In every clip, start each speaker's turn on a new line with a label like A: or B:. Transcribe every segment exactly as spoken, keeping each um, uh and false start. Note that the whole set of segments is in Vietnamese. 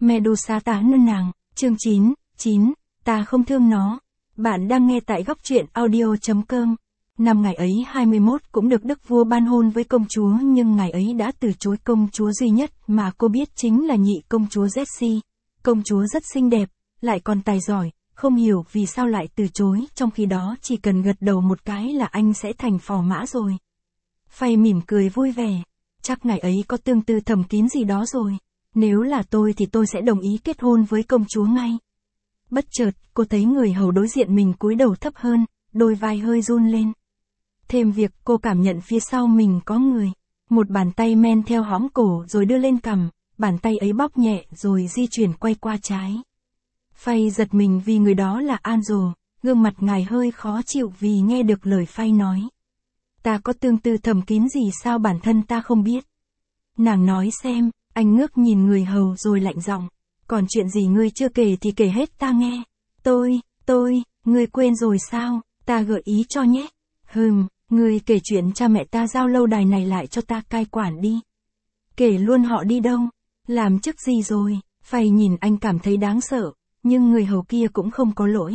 A: Medusa tá nơn nàng, chương chín, chín, ta không thương nó. Bạn đang nghe tại góc truyện audio.com. Năm ngày ấy hai mươi mốt cũng được đức vua ban hôn với công chúa, nhưng ngài ấy đã từ chối công chúa duy nhất mà cô biết, chính là nhị công chúa Jessie. Công chúa rất xinh đẹp, lại còn tài giỏi, không hiểu vì sao lại từ chối, trong khi đó chỉ cần gật đầu một cái là anh sẽ thành phò mã rồi. Phay mỉm cười vui vẻ, chắc ngài ấy có tương tư thầm kín gì đó rồi. Nếu là tôi thì tôi sẽ đồng ý kết hôn với công chúa ngay. Bất chợt, cô thấy người hầu đối diện mình cúi đầu thấp hơn, đôi vai hơi run lên. Thêm việc cô cảm nhận phía sau mình có người. Một bàn tay men theo hõm cổ rồi đưa lên cằm, bàn tay ấy bóp nhẹ rồi di chuyển quay qua trái. Phay giật mình vì người đó là Angel, gương mặt ngài hơi khó chịu vì nghe được lời Phay nói. Ta có tương tư thầm kín gì sao bản thân ta không biết? Nàng nói xem. Anh ngước nhìn người hầu rồi lạnh giọng. Còn chuyện gì ngươi chưa kể thì kể hết ta nghe. Tôi, tôi, ngươi quên rồi sao, ta gợi ý cho nhé. Hừm, ngươi kể chuyện cha mẹ ta giao lâu đài này lại cho ta cai quản đi. Kể luôn họ đi đâu, làm chức gì rồi. Phay nhìn anh cảm thấy đáng sợ, nhưng người hầu kia cũng không có lỗi.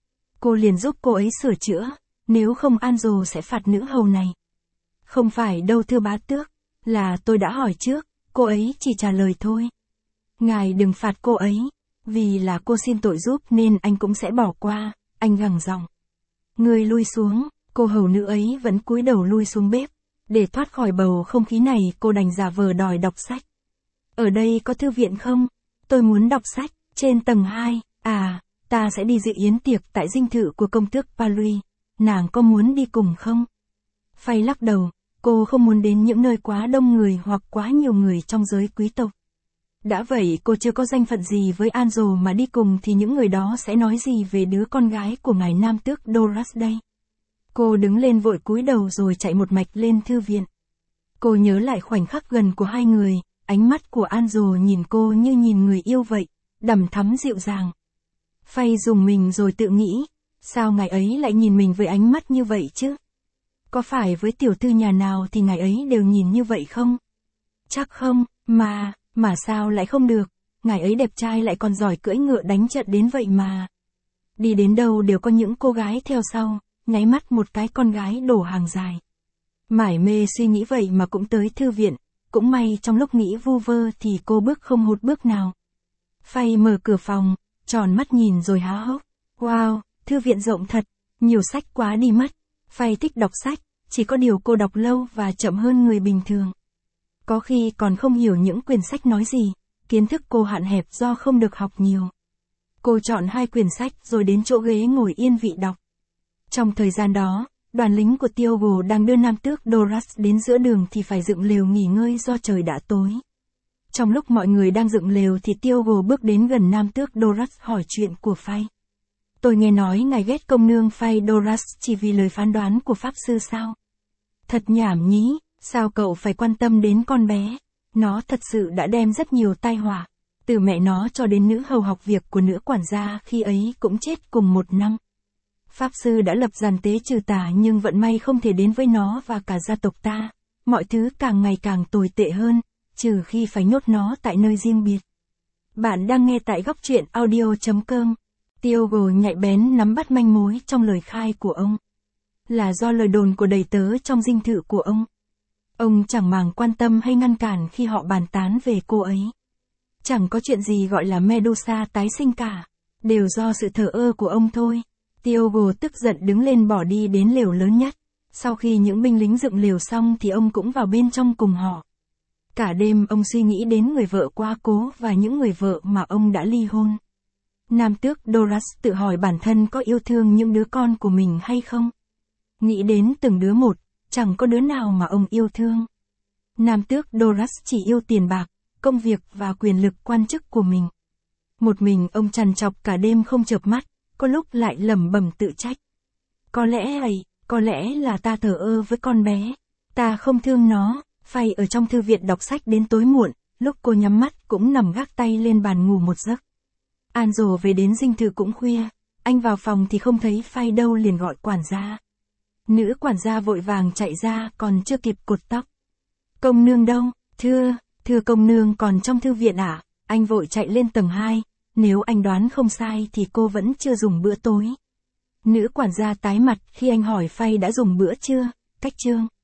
A: Cô liền giúp cô ấy sửa chữa, nếu không Angel sẽ phạt nữ hầu này. Không phải đâu thưa bá tước, là tôi đã hỏi trước. Cô ấy chỉ trả lời thôi. Ngài đừng phạt cô ấy, vì là cô xin tội giúp nên anh cũng sẽ bỏ qua, anh gằn giọng. Người lui xuống, cô hầu nữ ấy vẫn cúi đầu lui xuống bếp. Để thoát khỏi bầu không khí này cô đành giả vờ đòi đọc sách. Ở đây có thư viện không? Tôi muốn đọc sách, trên tầng hai, à, ta sẽ đi dự yến tiệc tại dinh thự của công tước Paris, nàng có muốn đi cùng không? Phay lắc đầu. Cô không muốn đến những nơi quá đông người hoặc quá nhiều người trong giới quý tộc. Đã vậy cô chưa có danh phận gì với Angel mà đi cùng thì những người đó sẽ nói gì về đứa con gái của ngài nam tước Doras đây. Cô đứng lên vội cúi đầu rồi chạy một mạch lên thư viện. Cô nhớ lại khoảnh khắc gần của hai người, ánh mắt của Angel nhìn cô như nhìn người yêu vậy, đằm thắm dịu dàng. Phay dùng mình rồi tự nghĩ, sao ngài ấy lại nhìn mình với ánh mắt như vậy chứ? Có phải với tiểu thư nhà nào thì ngài ấy đều nhìn như vậy không? Chắc không, mà, mà sao lại không được, ngài ấy đẹp trai lại còn giỏi cưỡi ngựa đánh trận đến vậy mà. Đi đến đâu đều có những cô gái theo sau, nháy mắt một cái con gái đổ hàng dài. Mải mê suy nghĩ vậy mà cũng tới thư viện, cũng may trong lúc nghĩ vu vơ thì cô bước không hụt bước nào. Phay mở cửa phòng, tròn mắt nhìn rồi há hốc. Wow, thư viện rộng thật, nhiều sách quá đi mất. Phay thích đọc sách, chỉ có điều cô đọc lâu và chậm hơn người bình thường. Có khi còn không hiểu những quyển sách nói gì, kiến thức cô hạn hẹp do không được học nhiều. Cô chọn hai quyển sách rồi đến chỗ ghế ngồi yên vị đọc. Trong thời gian đó, đoàn lính của Tiogo đang đưa nam tước Doras đến giữa đường thì phải dựng lều nghỉ ngơi do trời đã tối. Trong lúc mọi người đang dựng lều thì Tiogo bước đến gần nam tước Doras hỏi chuyện của Phay. Tôi nghe nói ngài ghét công nương Phay Doras chỉ vì lời phán đoán của pháp sư sao? Thật nhảm nhí, sao cậu phải quan tâm đến con bé? Nó thật sự đã đem rất nhiều tai họa. Từ mẹ nó cho đến nữ hầu học việc của nữ quản gia khi ấy cũng chết cùng một năm. Pháp sư đã lập giàn tế trừ tà nhưng vận may không thể đến với nó và cả gia tộc ta. Mọi thứ càng ngày càng tồi tệ hơn, trừ khi phải nhốt nó tại nơi riêng biệt. Bạn đang nghe tại góc truyện audio.com. Tiogo nhạy bén nắm bắt manh mối trong lời khai của ông. Là do lời đồn của đầy tớ trong dinh thự của ông. Ông chẳng màng quan tâm hay ngăn cản khi họ bàn tán về cô ấy. Chẳng có chuyện gì gọi là Medusa tái sinh cả. Đều do sự thờ ơ của ông thôi. Tiogo tức giận đứng lên bỏ đi đến lều lớn nhất. Sau khi những binh lính dựng lều xong thì ông cũng vào bên trong cùng họ. Cả đêm ông suy nghĩ đến người vợ quá cố và những người vợ mà ông đã ly hôn. Nam tước Doras tự hỏi bản thân có yêu thương những đứa con của mình hay không? Nghĩ đến từng đứa một, chẳng có đứa nào mà ông yêu thương. Nam tước Doras chỉ yêu tiền bạc, công việc và quyền lực quan chức của mình. Một mình ông trằn trọc cả đêm không chợp mắt, có lúc lại lẩm bẩm tự trách. Có lẽ ấy, có lẽ là ta thờ ơ với con bé. Ta không thương nó. Phay ở trong thư viện đọc sách đến tối muộn, lúc cô nhắm mắt cũng nằm gác tay lên bàn ngủ một giấc. Angel về đến dinh thự cũng khuya, anh vào phòng thì không thấy Phay đâu liền gọi quản gia. Nữ quản gia vội vàng chạy ra còn chưa kịp cột tóc. Công nương đâu? Thưa, thưa công nương còn trong thư viện ạ. À? Anh vội chạy lên tầng hai, nếu anh đoán không sai thì cô vẫn chưa dùng bữa tối. Nữ quản gia tái mặt khi anh hỏi Phay đã dùng bữa chưa, cách chương.